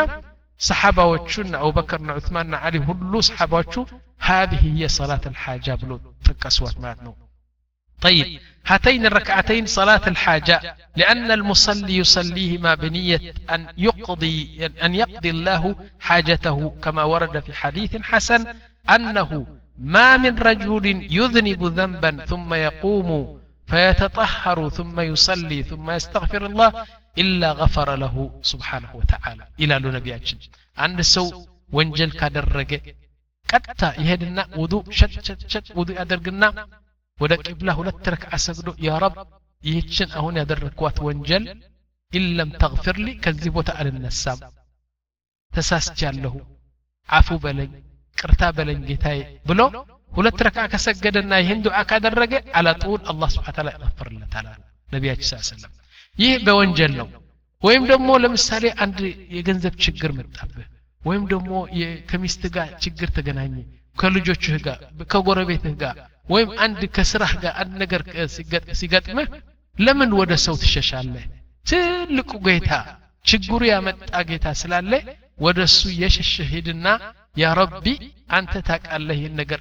ሰሃባዎቹና አቡበከርና ዑስማንና አሊ ሁሉ ሰሃባዎቹ هذه هي صلاة الحاجة ብሎ ተቀስዋት ማለት ነው طيب هاتين الركعتين صلاة الحاجة لأن المصلي يصليهما بنية أن يقضي أن يقضي الله حاجته كما ورد في حديث حسن أنه ما من رجل يذنب ذنبا ثم يقوم فيتطهر ثم يصلي ثم يستغفر الله إلا غفر له سبحانه وتعالى إلى نبياتنا عند سو وانجل كادرجه ቀጥታ ይሄድና ውዱእ ሸት ሸት ሸት ውዱእ ያደርግና ወደ ቂብላ ሁለት ረክዓ ሰግዶ ያ ረብ ይህችን አሁን ያደረኳት ወንጀል ኢለም ተግፊርሊ ከዚህ ቦታ አልነሳም ተሳስቻለሁ አፉ በለኝ ቅርታ በለኝ ጌታዬ ብሎ ሁለት ረክዓ ከሰገደና ይህን ዱዓ ካደረገ አላጡል አላህ Subhanahu Ta'ala ያغفርለታል ነብያችን ሰለላሁ ዐለይሂ ወሰለም ይህ በወንጀል ነው ወይም ደግሞ ለምሳሌ አንድ የገንዘብ ችግር መጣብህ ወይም ደግሞ ከሚስት ጋር ችግር ተገናኘ ከልጆችህ ጋር ከጎረቤትህ ጋር ወይም አንድ ከስራህ ጋር አንድ ነገር ሲገጥምህ ለምን ወደ ሰው ትሸሻለህ ትልቁ ጌታ ችግሩ ያመጣ ጌታ ስላለ ወደሱ የሸሸህ ሄድና ያ ረቢ አንተ ታውቃለህ ይሄን ነገር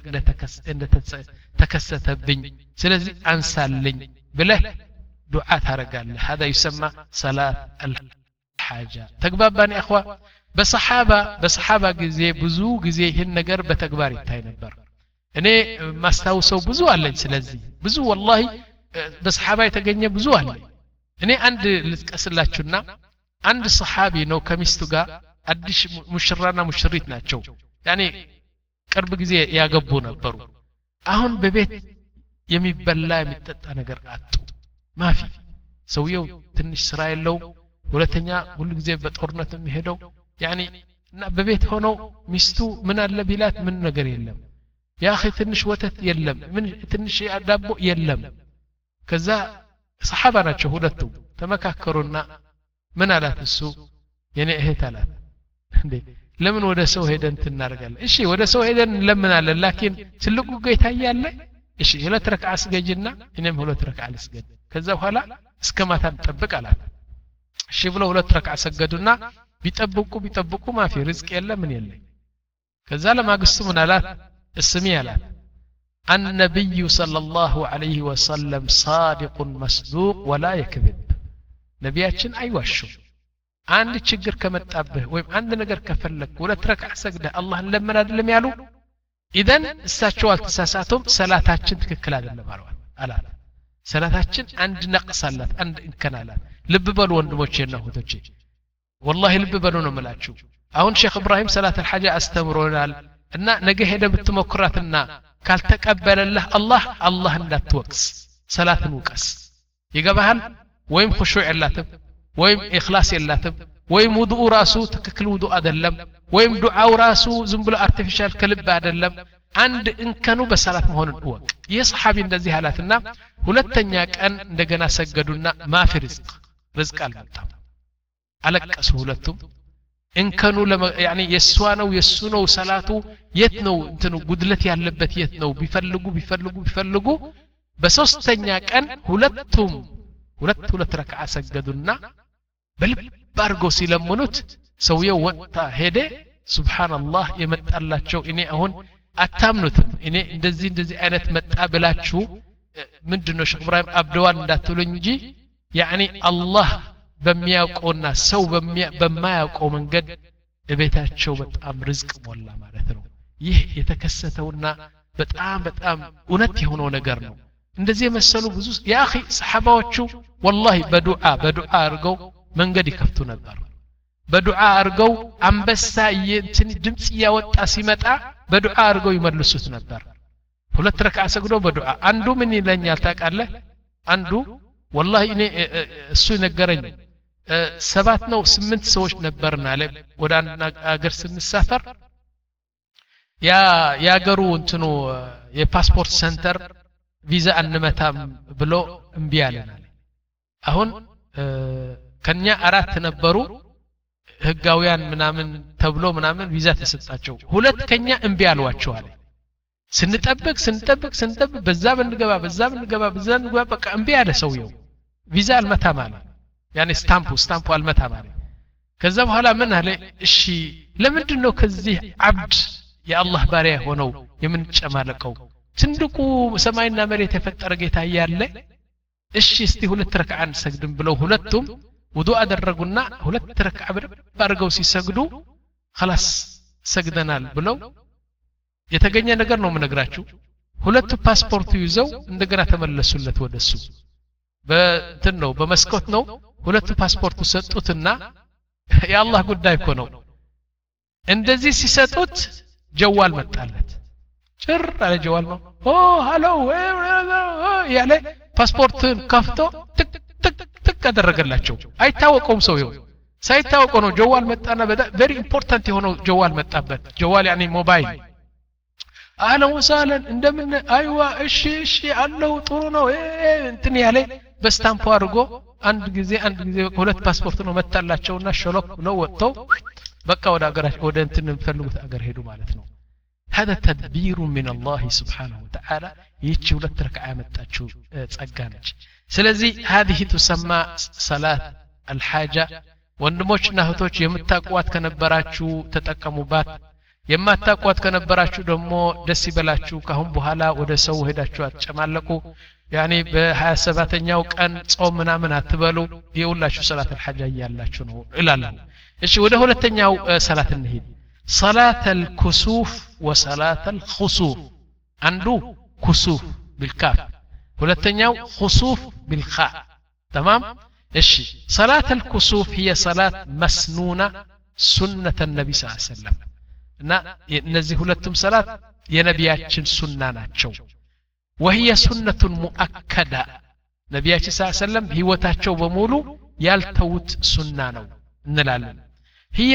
እንደተከሰተብኝ ስለዚህ አንሳልኝ ብለህ ዱዓ ታረጋለህ هذا يسمى صلاه الحاجه ተግባባን اخوا በሰሃባ በሰሃባ ጊዜ ብዙ ጊዜ ይሄን ነገር በተግባር ይታይ ነበር እኔ ማስታውሰው ብዙ አለኝ ስለዚህ ብዙ والله በሰሃባ የተገኘ ብዙ አለ እኔ አንድ ልጥቀስላችሁና አንድ ሰሃቢ ነው ከሚስቱ ጋር አዲስ ሙሽራና ሙሽሪት ናቸው ያኔ ቅርብ ጊዜ ያገቡ ነበሩ አሁን በቤት የሚበላ የሚጠጣ ነገር አጡ ማፊ ሰውየው ትንሽ ስራ የለው ሁለተኛ ሁሉ ጊዜ በጦርነት የሚሄደው ያኒ እና በቤት ሆኖ ሚስቱ ምን አለ ቢላት ምን ነገር የለም ያ اخي ትንሽ ወተት የለም ምን ትንሽ ዳቦ የለም ከዛ ሰሃባ ናቸው ሁለቱ ተመካከሩና ምን አላት እሱ የኔ እህት አላት እንዴ ለምን ወደ ሰው ሄደን ትናረጋለን እሺ ወደ ሰው ሄደን ለምን አለ ላኪን ትልቁ ጌታ ያለ እሺ ሁለት ረክዓ አስገጅና እኔም ሁለት ረክዓ አልስገድ ከዛ በኋላ እስከ ማታ ተጠብቅ አላት እሺ ብለው ሁለት ረክዓ ሰገዱና ቢጠብቁ ቢጠብቁ ማፊ ርዝቅ የለም ምን የለም ከዛ ለማግስቱ ምን አላት እስሚ አላት النبي صلى الله عليه وسلم صادق مصدوق ولا يكذب ነቢያችን አይዋሹም አንድ ችግር ከመጣብህ ወይም አንድ ነገር ከፈለክ ሁለት ረክዓ ሰግደህ አላህን ለምን አይደለም ያሉ ኢደን እሳቸው አልተሳሳቱም ሰላታችን ትክክል አይደለም አላት ሰላታችን አንድ ነቅስ አላት አንድ እንከን አላት ልብ በሉ ወንድሞቼና እህቶቼ والله ልብ በሉ ነው የምላችሁ አሁን ሼክ ኢብራሂም ሰላት الحاجه አስተምሮናል እና ነገ ሄደ ብትሞክራትና ካልተቀበለልህ አላህ አላህ እንዳትወቅስ ሰላትን ውቀስ ይገባሃል ወይም خشوع የላትም ወይም ኢኽላስ የላትም ወይም ውዱእ ራሱ ትክክል ውዱእ አይደለም ወይም ዱዓው ራሱ ዝም ብሎ አርቲፊሻል ከልብ አይደለም አንድ እንከኑ በሰላት መሆኑን ወቅ የሰሃቢ እንደዚህ አላትና ሁለተኛ ቀን እንደገና ሰገዱና ማፊ ርዝቅ ርዝቅ አልመጣም አለቀሱ ሁለቱም እንከኑ ያኒ የሷ ነው የሱ ነው ሰላቱ የት ነው እንትኑ ጉድለት ያለበት የት ነው ቢፈልጉ ቢፈልጉ ቢፈልጉ በሶስተኛ ቀን ሁለቱም ሁለት ሁለት ረክዓ ሰገዱና በልብ አርገው ሲለምኑት ሰውየው ወጣ ሄደ ሱብሃንአላህ የመጣላቸው እኔ አሁን አታምኑትም እኔ እንደዚህ እንደዚህ አይነት መጣ ብላችሁ ምንድነው ሼክ ኢብራሂም አብደዋል እንዳትሉኝ እንጂ ያኒ አላህ በሚያውቀውና ሰው በማያውቀው መንገድ እቤታቸው በጣም ርዝቅ ሞላ ማለት ነው ይህ የተከሰተውና በጣም በጣም እውነት የሆነው ነገር ነው እንደዚህ የመሰሉ ብዙ ያ اخي ሰሃባዎቹ والله በዱዓ በዱዓ አርገው መንገድ ይከፍቱ ነበር በዱዓ አርገው አንበሳ የእንትን ድምጽ ያወጣ ሲመጣ በዱዓ አርገው ይመልሱት ነበር ሁለት ረክዓ ሰግዶ በዱዓ አንዱ ምን ይለኛል ታውቃለህ አንዱ والله እኔ እሱ ነገረኝ ሰባት ነው ስምንት ሰዎች ነበርና አለ ወደ አንድ አገር ስንሳፈር ያ ያገሩ እንትኑ የፓስፖርት ሴንተር ቪዛ አንመታም ብሎ እምቢ አለናል አሁን ከኛ አራት ነበሩ ህጋውያን ምናምን ተብሎ ምናምን ቪዛ ተሰጣቸው ሁለት ከኛ እምቢ አልዋቸው አለ ስንጠብቅ ስንጠብቅ ስንጠብቅ በዛ ብንገባ በዛ ብንገባ በዛ ብንገባ በቃ እምቢ አለ ሰውየው ቪዛ አልመታም አለ ያኔ ስታምፑ ስታምፑ አልመታም አለ ከዛ በኋላ ምን አለ እሺ ለምንድነው ከዚህ አብድ የአላህ ባሪያ ሆነው የምንጨማለቀው ትንድቁ ሰማይና መሬት የፈጠረ ጌታ ያለ እሺ እስቲ ሁለት ረክዓ እንሰግድም ብለው ሁለቱም ውዱእ አደረጉና ሁለት ረክዓ ባርገው ሲሰግዱ خلاص ሰግደናል ብለው የተገኘ ነገር ነው ምነግራችሁ ሁለቱ ፓስፖርት ይዘው እንደገና ተመለሱለት ወደሱ በእንትን ነው በመስኮት ነው ሁለቱ ፓስፖርት ሰጡትና የአላህ ጉዳይ እኮ ነው እንደዚህ ሲሰጡት ጀዋል መጣለት ጭር አለ ጀዋል ነው ኦ ሃሎ ያለ ፓስፖርትን ከፍቶ ትክ ትክ ትክ አደረገላቸው አይታወቀውም ሰውየው ሳይታወቀው ነው ጀዋል መጣና very important የሆነው ጀዋል መጣበት ጀዋል يعني ሞባይል አህለን ወሰህለን እንደምን አይዋ እሺ እሺ አለው ጥሩ ነው እንትን ያለ በስታምፖ አድርጎ አንድ ጊዜ አንድ ጊዜ ሁለት ፓስፖርት ነው መጣላቸውና ሸሎክ ነው ወጥተው በቃ ወደ አገራቸው ወደ እንትን የሚፈልጉት አገር ሄዱ ማለት ነው هذا تدبير من الله سبحانه وتعالى ይህች ሁለት ረክዓ ያመጣችው ጸጋ ነች ስለዚህ هذه تسمى صلاه الحاجه ወንድሞችና እህቶች የምታቋት ከነበራችሁ ተጠቀሙባት የማታቋት ከነበራችሁ ደግሞ ደስ ይበላችሁ ካሁን በኋላ ወደ ሰው ሄዳችሁ አትጨማለቁ ያኒ በ27ኛው ቀን ጾም ምናምን አትበሉ ይውላችሁ ሰላት الحاجه ያላችሁ ነው እላለሁ እሺ ወደ ሁለተኛው ሰላት እንሂድ صلاه الكسوف وصلاه الخسوف عنده كسوف بالكاف ሁለተኛው خسوف بالخاء تمام እሺ صلاه الكسوف هي صلاه مسنونه سنه النبي صلى الله عليه وسلم እና እነዚህ ሁለቱም ሰላት የነቢያችን ሱና ናቸው وهي سنه مؤكده ነቢያችን صلى الله عليه وسلم ህይወታቸው በሙሉ ያልተውት ሱና ነው እንላለን هي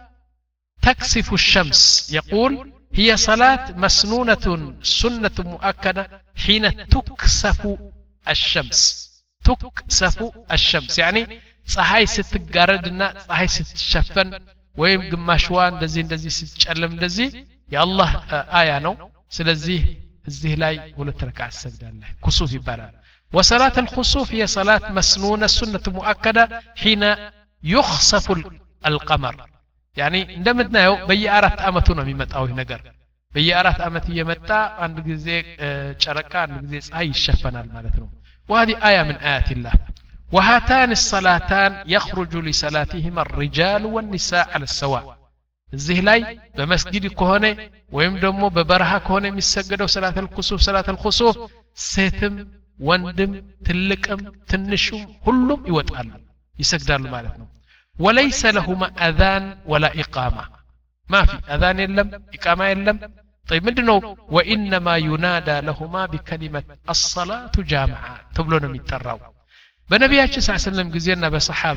تكسف الشمس يقول هي صلاة مسنونة سنة مؤكدة حين تكسف الشمس تكسف الشمس يعني ፀሐይ ስትጋረድና ፀሐይ ስትሸፈን ወይም ግማሽዋ እንደዚህ እንደዚህ ስትጨለም እንደዚህ የአላህ አያ ነው ስለዚህ እዚህ ላይ ሁለት ረክዓ ሰግዳለህ ኩሱፍ ይባላል وصلاة الخسوف هي صلاة مسنونة سنة مؤكدة حين يخسف القمر يعني እንደምትናየው በየአራት አመቱ ነው የሚመጣው ይሄ ነገር በየአራት አመት እየመጣ አንድ ጊዜ ጨረቃ አንድ ጊዜ ፀሐይ ይሸፈናል ማለት ነው وهذه آية من آيات الله وهاتان الصلاتان يخرج لصلاتهما الرجال والنساء على السواء እዚህ ላይ በመስጊድ ከሆነ ወይም ደግሞ በበረሃ ከሆነ የሚሰገደው ሰላት الكسوف صلاة الخسوف ሴትም ወንድም ትልቅም ትንሹም ሁሉም ይወጣሉ ይሰግዳሉ ማለት ነው وليس لهما اذان ولا اقامه ما في اذان يلم اقامه يلم طيب مدنو وانما ينادى لهما بكلمه الصلاه جامعه تبلو ነው የሚጠራው በነቢያችን ሰለላሁ ዐለይሂ ወሰለም ጊዜና በሰሃባ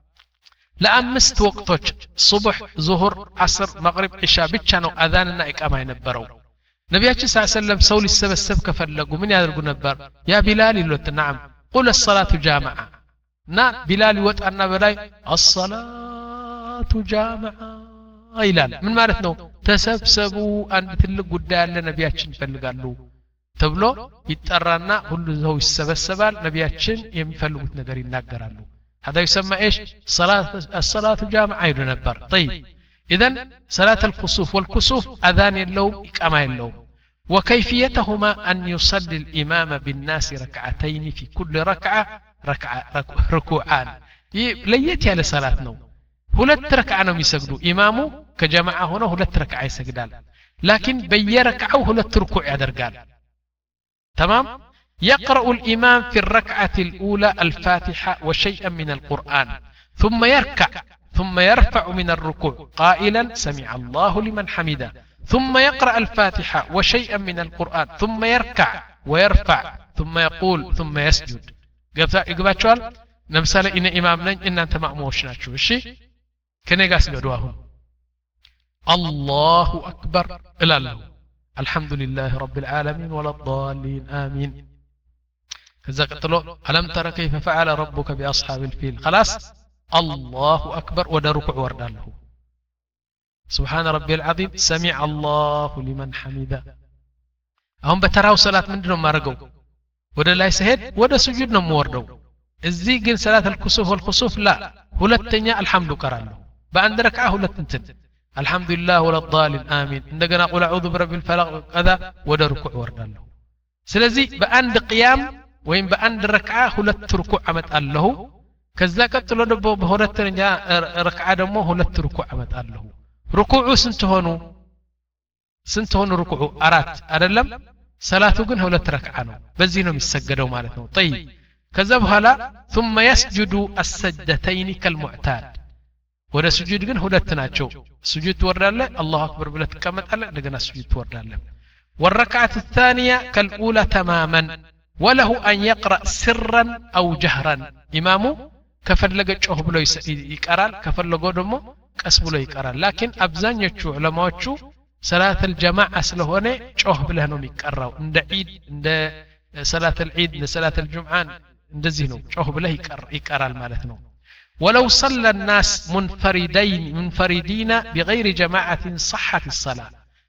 ለአምስት ወቅቶች ሱብህ ዙሁር አስር መግሪብ ኢሻ ብቻ ነው አዛንና ኢቃማ የነበረው ነቢያችን ሰለላሁ ዐለይሂ ወሰለም ሰው ሊሰበሰብ ከፈለጉ ምን ያደርጉ ነበር ያ ቢላል ይሉት نعم قل الصلاه جامعه ና ቢላል ይወጣና በላይ الصلاه جامعه ይላል ምን ማለት ነው ተሰብሰቡ አንድ ትልቅ ጉዳይ አለ ነቢያችን ይፈልጋሉ ተብሎ ይጠራና ሁሉ ሰው ይሰበሰባል ነቢያችን የሚፈልጉት ነገር ይናገራሉ هذا يسمى ايش صلاه الصلاه جامعه يقول نبر طيب اذا صلاه الكسوف والكسوف اذان يلوم اقامه يلوم وكيفيتهما ان يصلي الامام بالناس ركعتين في كل ركعه ركعه ركوعان ليت ያለ ሰላት ነው ሁለት ረክዓ ነው የሚሰግዱ ኢማሙ ከጀማዓ ሆኖ ሁለት ረክዓ ይሰግዳል لكن በየረክዓው ሁለት ርኩዕ ያደርጋል تمام يقرأ الإمام في الركعة الأولى الفاتحة وشيئا من القرآن ثم يركع ثم يرفع من الركوع قائلا سمع الله لمن حمده ثم يقرأ الفاتحة وشيئا من القرآن ثم يركع ويرفع ثم يقول ثم يسجد يقباتشوال نمثال إن إمام لن إن أنت مأموش ناتشو الشي كني قاسم يدواهم الله أكبر إلا الله الحمد لله رب العالمين ولا الضالين آمين كذا قلت ألم ترى كيف فعل ربك بأصحاب الفيل خلاص الله أكبر ودا ركوع ورد له سبحان ربي العظيم سمع الله لمن حمده هم بتراو صلاة من دون ما رقوا ودا لا يسهد ودا سجودنا موردو الزي قل صلاة الكسوف والخسوف لا هلتنيا الحمد كرانه بأن ركعه هلتنتن الحمد لله ولا الضالين آمين عندنا قول أعوذ برب الفلق هذا ودا ركوع ورد له سلزي بأند قيام وين بأند ركعة هلت ركوع عمت الله كذا قتلوا دبو بهولت ركعة دمو هلت ركوع عمت الله ركوع سنتهونو سنتهونو ركوع أرات أدلم صلاته جن هلت ركعة بزينهم يسجدوا مالتهم طيب كذا بهلا ثم يسجد السجدتين كالمعتاد ወደ ስጁድ ግን ሁለት ናቸው ስጁድ ትወርዳለህ አላሁ አክበር ብለህ ትቀመጣለህ እንደገና ስጁድ ትወርዳለህ والركعه الثانيه كالاولى تماما وله ان يقرا سرا او جهرا امامه ከፈለገ ጮህ ብሎ ይቀራል ከፈለገ ደግሞ ቀስ ብሎ ይቀራል لكن አብዛኞቹ ዑለማዎቹ ሰላት الجماعه ስለሆነ ጮህ ብለህ ነው የሚቀራው እንደ ዒድ እንደ ሰላት العيد እንደ ሰላት الجمعه እንደዚህ ነው ጮህ ብለህ ይቀራል ማለት ነው ولو صلى الناس منفردين منفردين بغير جماعة صحت الصلاة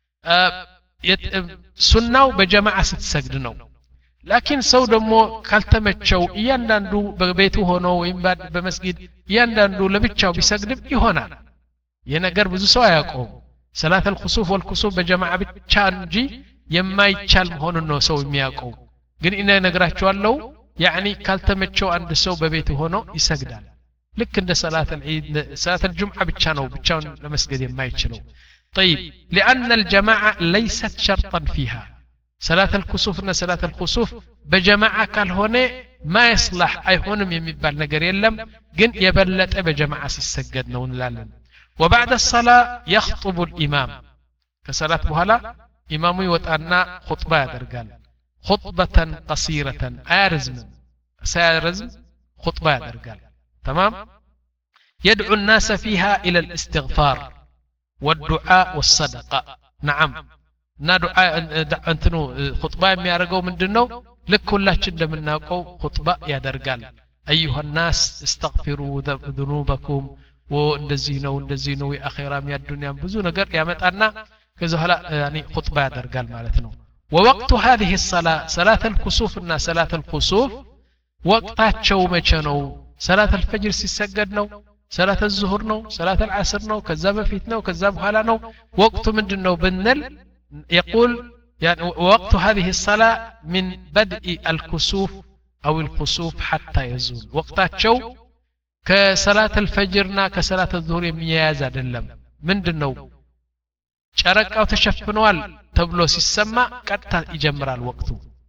سنة بجماعة ستسجد نو لكن سو دمو كالتمتشو يانداندو ببيتو هونو وينباد بمسجد يانداندو لبتشو بيسجد يهونا ينقر بزو سوا يقوم صلاة الخسوف والكسوف بجماعة بتشانجي يما يتشال هونو نو سو يمياقوم قل إنا نقراتشو اللو يعني كالتمتشو عند سو ببيتو هونو يسجدان لك عند صلاة العيد صلاة الجمعة بتشانو بتشان لمسجد ما يتشلو طيب لأن الجماعة ليست شرطا فيها صلاة الكسوف إن صلاة الكسوف بجماعة كان هنا ما يصلح أي هنا يمبال نجر يلم جن يبلت بجماعة السجد نون لالن وبعد الصلاة يخطب الإمام كصلاة بهلا إمام يوتأنا خطبة درجال خطبة قصيرة أرزم سأرزم خطبة درجال تمام يدعو الناس فيها إلى الاستغفار والدعاء والصدقة نعم نا دعاء انتنو خطبة يارقو من دنو لكل شد من ناقو خطبة يا درقال أيها الناس استغفروا ذنوبكم وندزينو وندزينو أخيرا من الدنيا بزونا قر يا متأنا كذا هلا يعني خطبة يا درقال مالتنو ووقت هذه الصلاة صلاة الكسوف الناس صلاة الكسوف وقتها شو مچنو صلاة الفجر سيسجد نو صلاة الظهر نو صلاة العصر نو كذاب فيت نو كذاب حالا نو وقت من نو بنل يقول يعني وقت هذه الصلاة من بدء الكسوف أو الخسوف حتى يزول وقتها شو كصلاة الفجرنا كصلاة الظهر ميازا دلم من نو شارك أو تشفنوال تبلو سيسمى قد يجمر الوقت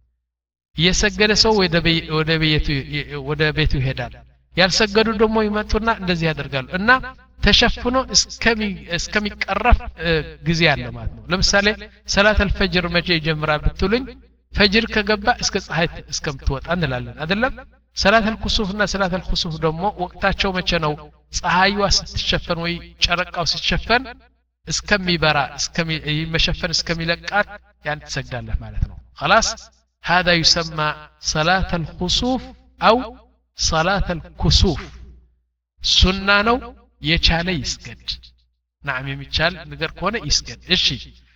يسجد سو ወደ ቤቱ ወደ ቤቱ ይሄዳል ያልሰገዱ ደግሞ ይመጡና እንደዚህ ያደርጋሉ እና ተሸፍኖ እስከሚ እስከሚቀረፍ ጊዜ አለ ማለት ነው ለምሳሌ ሰላት الفجر መቼ ይጀምራል ብትሉኝ ፈጅር ከገባ እስከ ፀሐይ እስከምትወጣ እንላለን አይደለም ሰላት الكسوف እና ሰላት الخسوف ደግሞ ወቅታቸው መቼ ነው ፀሐይዋ ስትሸፈን ወይ ጨረቃው ሲሸፈን እስከሚበራ እስከሚመሸፈን እስከሚለቃት ያን ትሰግዳለህ ማለት ነው خلاص هذا يسمى صلاة الخسوف أو صلاة الكسوف سنة نو يشالي يسجد نعم يمشال نقر كونه يسجد إيشي